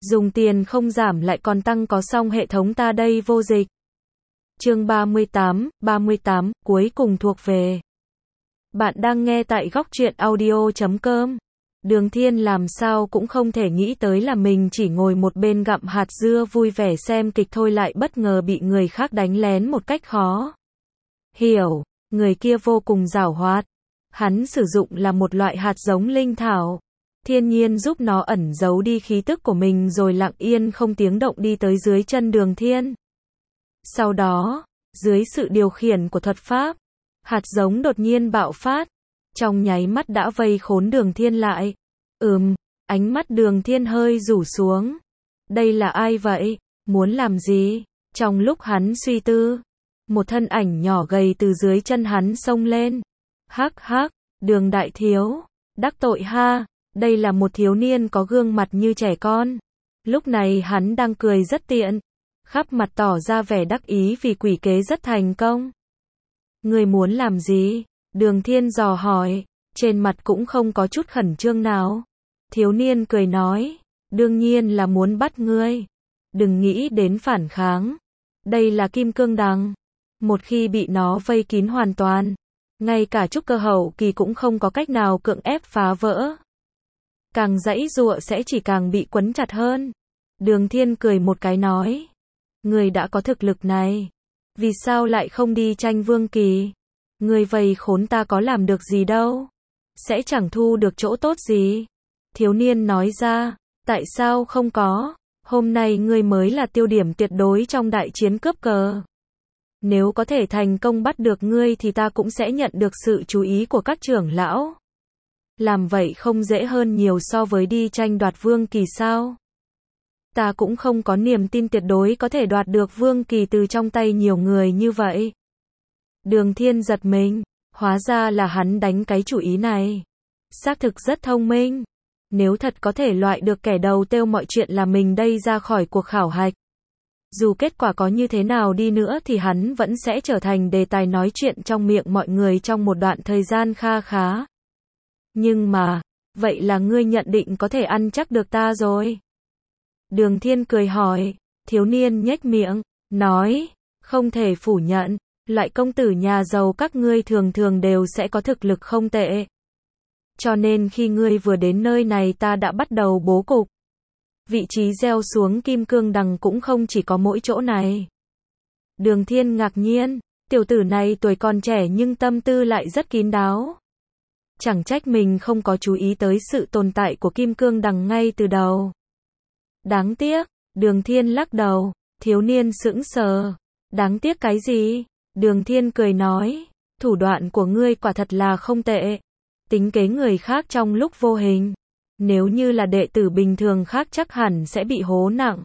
Dùng tiền không giảm lại còn tăng có xong hệ thống ta đây vô dịch. Chương 38, cuối cùng thuộc về. Bạn đang nghe tại góc truyện audio.com. Đường Thiên làm sao cũng không thể nghĩ tới là mình chỉ ngồi một bên gặm hạt dưa vui vẻ xem kịch thôi lại bất ngờ bị người khác đánh lén một cách khó hiểu. Người kia vô cùng giảo hoạt. Hắn sử dụng là một loại hạt giống linh thảo. Thiên nhiên giúp nó ẩn giấu đi khí tức của mình rồi lặng yên không tiếng động đi tới dưới chân Đường Thiên. Sau đó, dưới sự điều khiển của thuật pháp, hạt giống đột nhiên bạo phát, trong nháy mắt đã vây khốn Đường Thiên lại. Ánh mắt Đường Thiên hơi rủ xuống. Đây là ai vậy? Muốn làm gì? Trong lúc hắn suy tư, một thân ảnh nhỏ gầy từ dưới chân hắn xông lên. Hắc hắc, Đường đại thiếu, đắc tội ha. Đây là một thiếu niên có gương mặt như trẻ con. Lúc này hắn đang cười rất tiện, khắp mặt tỏ ra vẻ đắc ý vì quỷ kế rất thành công. Ngươi muốn làm gì? Đường Thiên dò hỏi, trên mặt cũng không có chút khẩn trương nào. Thiếu niên cười nói, đương nhiên là muốn bắt ngươi. Đừng nghĩ đến phản kháng. Đây là kim cương đằng. Một khi bị nó vây kín hoàn toàn, ngay cả trúc cơ hậu kỳ cũng không có cách nào cưỡng ép phá vỡ. Càng giãy giụa sẽ chỉ càng bị quấn chặt hơn. Đường Thiên cười một cái nói, ngươi đã có thực lực này, vì sao lại không đi tranh vương kỳ? Ngươi vây khốn ta có làm được gì đâu, sẽ chẳng thu được chỗ tốt gì. Thiếu niên nói ra, tại sao không có, hôm nay ngươi mới là tiêu điểm tuyệt đối trong đại chiến cướp cờ. Nếu có thể thành công bắt được ngươi thì ta cũng sẽ nhận được sự chú ý của các trưởng lão. Làm vậy không dễ hơn nhiều so với đi tranh đoạt vương kỳ sao? Ta cũng không có niềm tin tuyệt đối có thể đoạt được vương kỳ từ trong tay nhiều người như vậy. Đường Thiên giật mình, hóa ra là hắn đánh cái chủ ý này. Xác thực rất thông minh. Nếu thật có thể loại được kẻ đầu tiêu mọi chuyện là mình đây ra khỏi cuộc khảo hạch. Dù kết quả có như thế nào đi nữa thì hắn vẫn sẽ trở thành đề tài nói chuyện trong miệng mọi người trong một đoạn thời gian kha khá. Nhưng mà, vậy là ngươi nhận định có thể ăn chắc được ta rồi? Đường Thiên cười hỏi, thiếu niên nhếch miệng, nói, không thể phủ nhận, loại công tử nhà giàu các ngươi thường thường đều sẽ có thực lực không tệ. Cho nên khi ngươi vừa đến nơi này ta đã bắt đầu bố cục. Vị trí gieo xuống kim cương đằng cũng không chỉ có mỗi chỗ này. Đường Thiên ngạc nhiên, tiểu tử này tuổi còn trẻ nhưng tâm tư lại rất kín đáo. Chẳng trách mình không có chú ý tới sự tồn tại của kim cương đằng ngay từ đầu. Đáng tiếc, Đường Thiên lắc đầu, thiếu niên sững sờ. Đáng tiếc cái gì? Đường Thiên cười nói, thủ đoạn của ngươi quả thật là không tệ. Tính kế người khác trong lúc vô hình. Nếu như là đệ tử bình thường khác chắc hẳn sẽ bị hố nặng.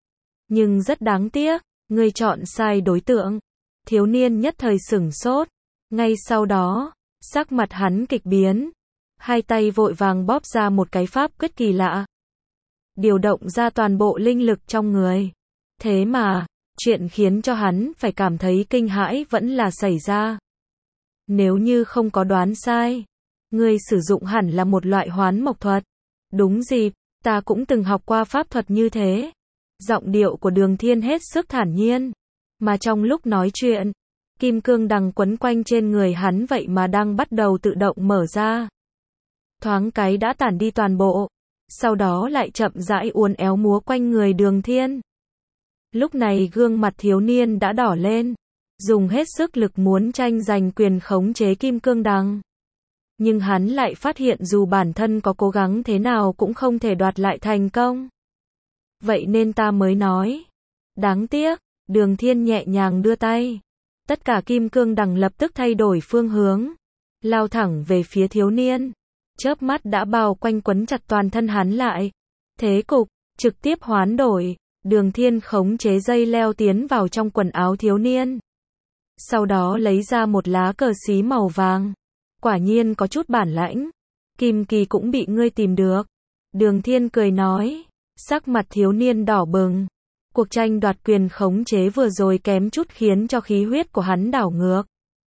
Nhưng rất đáng tiếc, ngươi chọn sai đối tượng. Thiếu niên nhất thời sửng sốt. Ngay sau đó, sắc mặt hắn kịch biến. Hai tay vội vàng bóp ra một cái pháp quyết kỳ lạ. Điều động ra toàn bộ linh lực trong người. Thế mà, chuyện khiến cho hắn phải cảm thấy kinh hãi vẫn là xảy ra. Nếu như không có đoán sai, ngươi sử dụng hẳn là một loại hoán mộc thuật. Đúng dịp, ta cũng từng học qua pháp thuật như thế. Giọng điệu của Đường Thiên hết sức thản nhiên. Mà trong lúc nói chuyện, kim cương đằng quấn quanh trên người hắn vậy mà đang bắt đầu tự động mở ra. Thoáng cái đã tản đi toàn bộ. Sau đó lại chậm rãi uốn éo múa quanh người Đường Thiên. Lúc này gương mặt thiếu niên đã đỏ lên. Dùng hết sức lực muốn tranh giành quyền khống chế kim cương đằng. Nhưng hắn lại phát hiện dù bản thân có cố gắng thế nào cũng không thể đoạt lại thành công. Vậy nên ta mới nói. Đáng tiếc, Đường Thiên nhẹ nhàng đưa tay. Tất cả kim cương đằng lập tức thay đổi phương hướng. Lao thẳng về phía thiếu niên. Chớp mắt đã bao quanh quấn chặt toàn thân hắn lại. Thế cục, trực tiếp hoán đổi. Đường Thiên khống chế dây leo tiến vào trong quần áo thiếu niên. Sau đó lấy ra một lá cờ xí màu vàng. Quả nhiên có chút bản lãnh. Kim kỳ cũng bị ngươi tìm được. Đường Thiên cười nói. Sắc mặt thiếu niên đỏ bừng. Cuộc tranh đoạt quyền khống chế vừa rồi kém chút khiến cho khí huyết của hắn đảo ngược.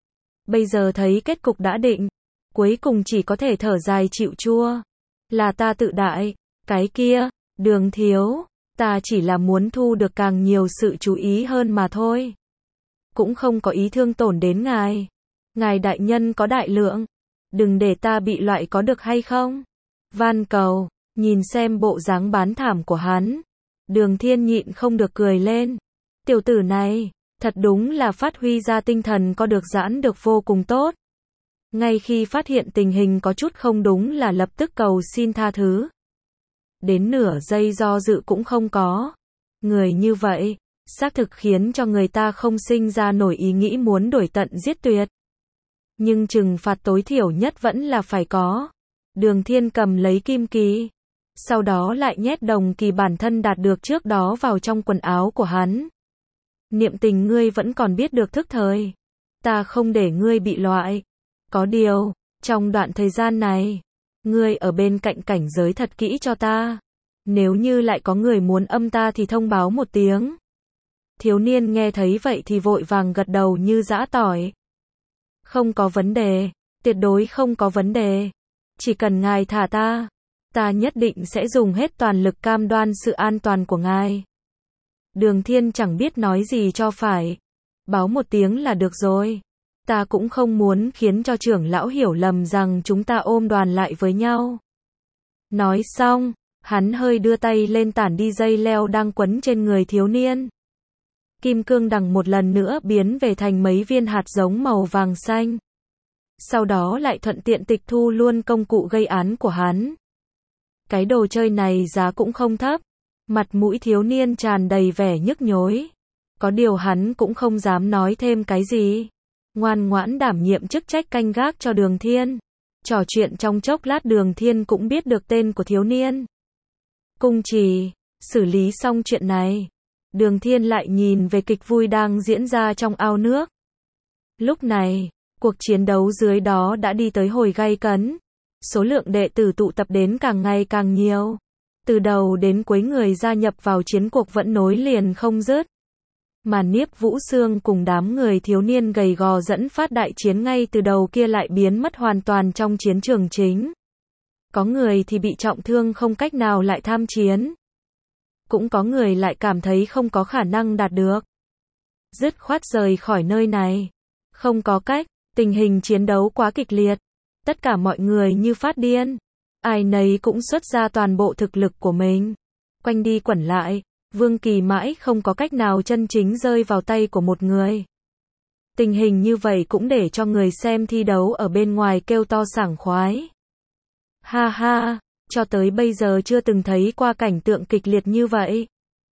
Bây giờ thấy kết cục đã định. Cuối cùng chỉ có thể thở dài chịu chua. Là ta tự đại. Cái kia, Đường thiếu. Ta chỉ là muốn thu được càng nhiều sự chú ý hơn mà thôi. Cũng không có ý thương tổn đến ngài. Ngài đại nhân có đại lượng. Đừng để ta bị loại có được hay không? Van cầu, nhìn xem bộ dáng bán thảm của hắn. Đường Thiên nhịn không được cười lên. Tiểu tử này, thật đúng là phát huy ra tinh thần có được giãn được vô cùng tốt. Ngay khi phát hiện tình hình có chút không đúng là lập tức cầu xin tha thứ. Đến nửa giây do dự cũng không có. Người như vậy, xác thực khiến cho người ta không sinh ra nổi ý nghĩ muốn đuổi tận giết tuyệt. Nhưng trừng phạt tối thiểu nhất vẫn là phải có. Đường Thiên cầm lấy kim kỳ. Sau đó lại nhét đồng kỳ bản thân đạt được trước đó vào trong quần áo của hắn. Niệm tình ngươi vẫn còn biết được thức thời. Ta không để ngươi bị loại. Có điều, trong đoạn thời gian này, ngươi ở bên cạnh cảnh giới thật kỹ cho ta. Nếu như lại có người muốn âm ta thì thông báo một tiếng. Thiếu niên nghe thấy vậy thì vội vàng gật đầu như giã tỏi. Không có vấn đề, tuyệt đối không có vấn đề. Chỉ cần ngài thả ta, ta nhất định sẽ dùng hết toàn lực cam đoan sự an toàn của ngài. Đường Thiên chẳng biết nói gì cho phải. Báo một tiếng là được rồi. Ta cũng không muốn khiến cho trưởng lão hiểu lầm rằng chúng ta ôm đoàn lại với nhau. Nói xong, hắn hơi đưa tay lên tản đi dây leo đang quấn trên người thiếu niên. Kim cương đằng một lần nữa biến về thành mấy viên hạt giống màu vàng xanh. Sau đó lại thuận tiện tịch thu luôn công cụ gây án của hắn. Cái đồ chơi này giá cũng không thấp. Mặt mũi thiếu niên tràn đầy vẻ nhức nhối. Có điều hắn cũng không dám nói thêm cái gì. Ngoan ngoãn đảm nhiệm chức trách canh gác cho Đường Thiên. Trò chuyện trong chốc lát Đường Thiên cũng biết được tên của thiếu niên. Cung Trì, xử lý xong chuyện này. Đường Thiên lại nhìn về kịch vui đang diễn ra trong ao nước. Lúc này, cuộc chiến đấu dưới đó đã đi tới hồi gay cấn. Số lượng đệ tử tụ tập đến càng ngày càng nhiều. Từ đầu đến cuối người gia nhập vào chiến cuộc vẫn nối liền không dứt. Mà Niếp Vũ Sương cùng đám người thiếu niên gầy gò dẫn phát đại chiến ngay từ đầu kia lại biến mất hoàn toàn trong chiến trường chính. Có người thì bị trọng thương không cách nào lại tham chiến. Cũng có người lại cảm thấy không có khả năng đạt được. Dứt khoát rời khỏi nơi này. Không có cách, tình hình chiến đấu quá kịch liệt. Tất cả mọi người như phát điên. Ai nấy cũng xuất ra toàn bộ thực lực của mình. Quanh đi quẩn lại, Vương Kỳ mãi không có cách nào chân chính rơi vào tay của một người. Tình hình như vậy cũng để cho người xem thi đấu ở bên ngoài kêu to sảng khoái. Ha ha, cho tới bây giờ chưa từng thấy qua cảnh tượng kịch liệt như vậy.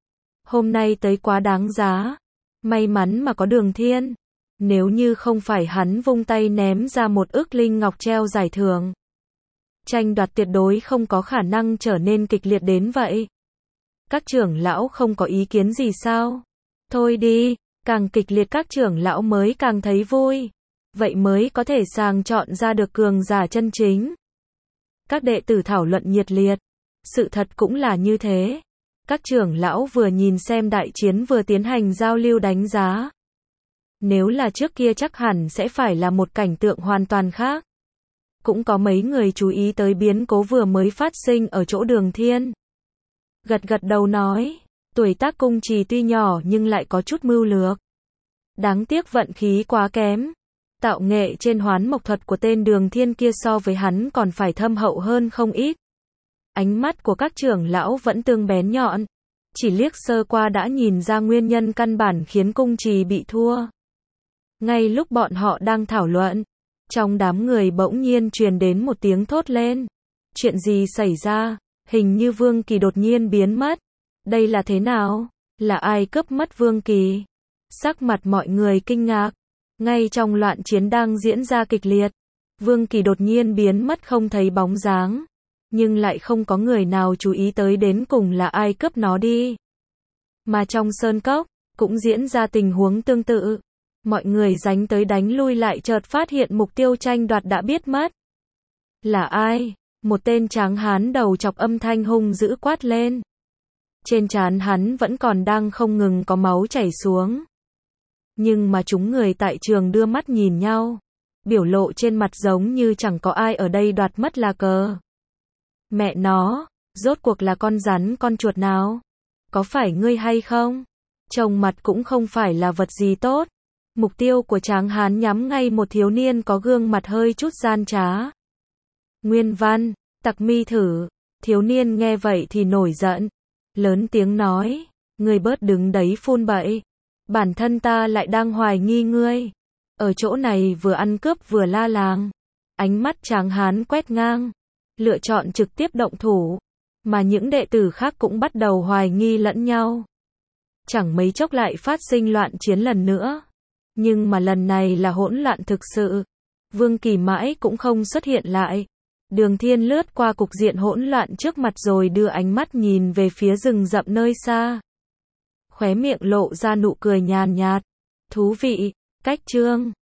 Hôm nay tới quá đáng giá. May mắn mà có Đường Thiên. Nếu như không phải hắn vung tay ném ra một ức linh ngọc treo giải thưởng. Tranh đoạt tuyệt đối không có khả năng trở nên kịch liệt đến vậy. Các trưởng lão không có ý kiến gì sao? Thôi đi, càng kịch liệt các trưởng lão mới càng thấy vui. Vậy mới có thể sàng chọn ra được cường giả chân chính. Các đệ tử thảo luận nhiệt liệt. Sự thật cũng là như thế. Các trưởng lão vừa nhìn xem đại chiến vừa tiến hành giao lưu đánh giá. Nếu là trước kia chắc hẳn sẽ phải là một cảnh tượng hoàn toàn khác. Cũng có mấy người chú ý tới biến cố vừa mới phát sinh ở chỗ Đường Thiên. Gật gật đầu nói, tuổi tác Cung Trì tuy nhỏ nhưng lại có chút mưu lược. Đáng tiếc vận khí quá kém. Tạo nghệ trên hoán mộc thuật của tên Đường Thiên kia so với hắn còn phải thâm hậu hơn không ít. Ánh mắt của các trưởng lão vẫn tương bén nhọn. Chỉ liếc sơ qua đã nhìn ra nguyên nhân căn bản khiến Cung Trì bị thua. Ngay lúc bọn họ đang thảo luận, trong đám người bỗng nhiên truyền đến một tiếng thốt lên. Chuyện gì xảy ra? Hình như Vương Kỳ đột nhiên biến mất. Đây là thế nào? Là ai cướp mất Vương Kỳ? Sắc mặt mọi người kinh ngạc. Ngay trong loạn chiến đang diễn ra kịch liệt, Vương Kỳ đột nhiên biến mất không thấy bóng dáng. Nhưng lại không có người nào chú ý tới đến cùng là ai cướp nó đi. Mà trong sơn cốc, cũng diễn ra tình huống tương tự. Mọi người đánh tới đánh lui lại chợt phát hiện mục tiêu tranh đoạt đã biết mất. Là ai? Một tên tráng hán đầu chọc âm thanh hung dữ quát lên. Trên trán hắn vẫn còn đang không ngừng có máu chảy xuống. Nhưng mà chúng người tại trường đưa mắt nhìn nhau. Biểu lộ trên mặt giống như chẳng có ai ở đây đoạt mất là cờ. Mẹ nó, rốt cuộc là con rắn con chuột nào? có phải ngươi hay không? Trông mặt cũng không phải là vật gì tốt. Mục tiêu của Tráng Hán nhắm ngay một thiếu niên có gương mặt hơi chút gian trá. Nguyên văn, tặc mi thử. Thiếu niên nghe vậy thì nổi giận. Lớn tiếng nói, ngươi bớt đứng đấy phun bậy. Bản thân ta lại đang hoài nghi ngươi. Ở chỗ này vừa ăn cướp vừa la làng. Ánh mắt Tráng Hán quét ngang. Lựa chọn trực tiếp động thủ. Mà những đệ tử khác cũng bắt đầu hoài nghi lẫn nhau. Chẳng mấy chốc lại phát sinh loạn chiến lần nữa. Nhưng mà lần này là hỗn loạn thực sự. Vương Kỳ mãi cũng không xuất hiện lại. Đường Thiên lướt qua cục diện hỗn loạn trước mặt rồi đưa ánh mắt nhìn về phía rừng rậm nơi xa. Khóe miệng lộ ra nụ cười nhàn nhạt. Thú vị, cách chương.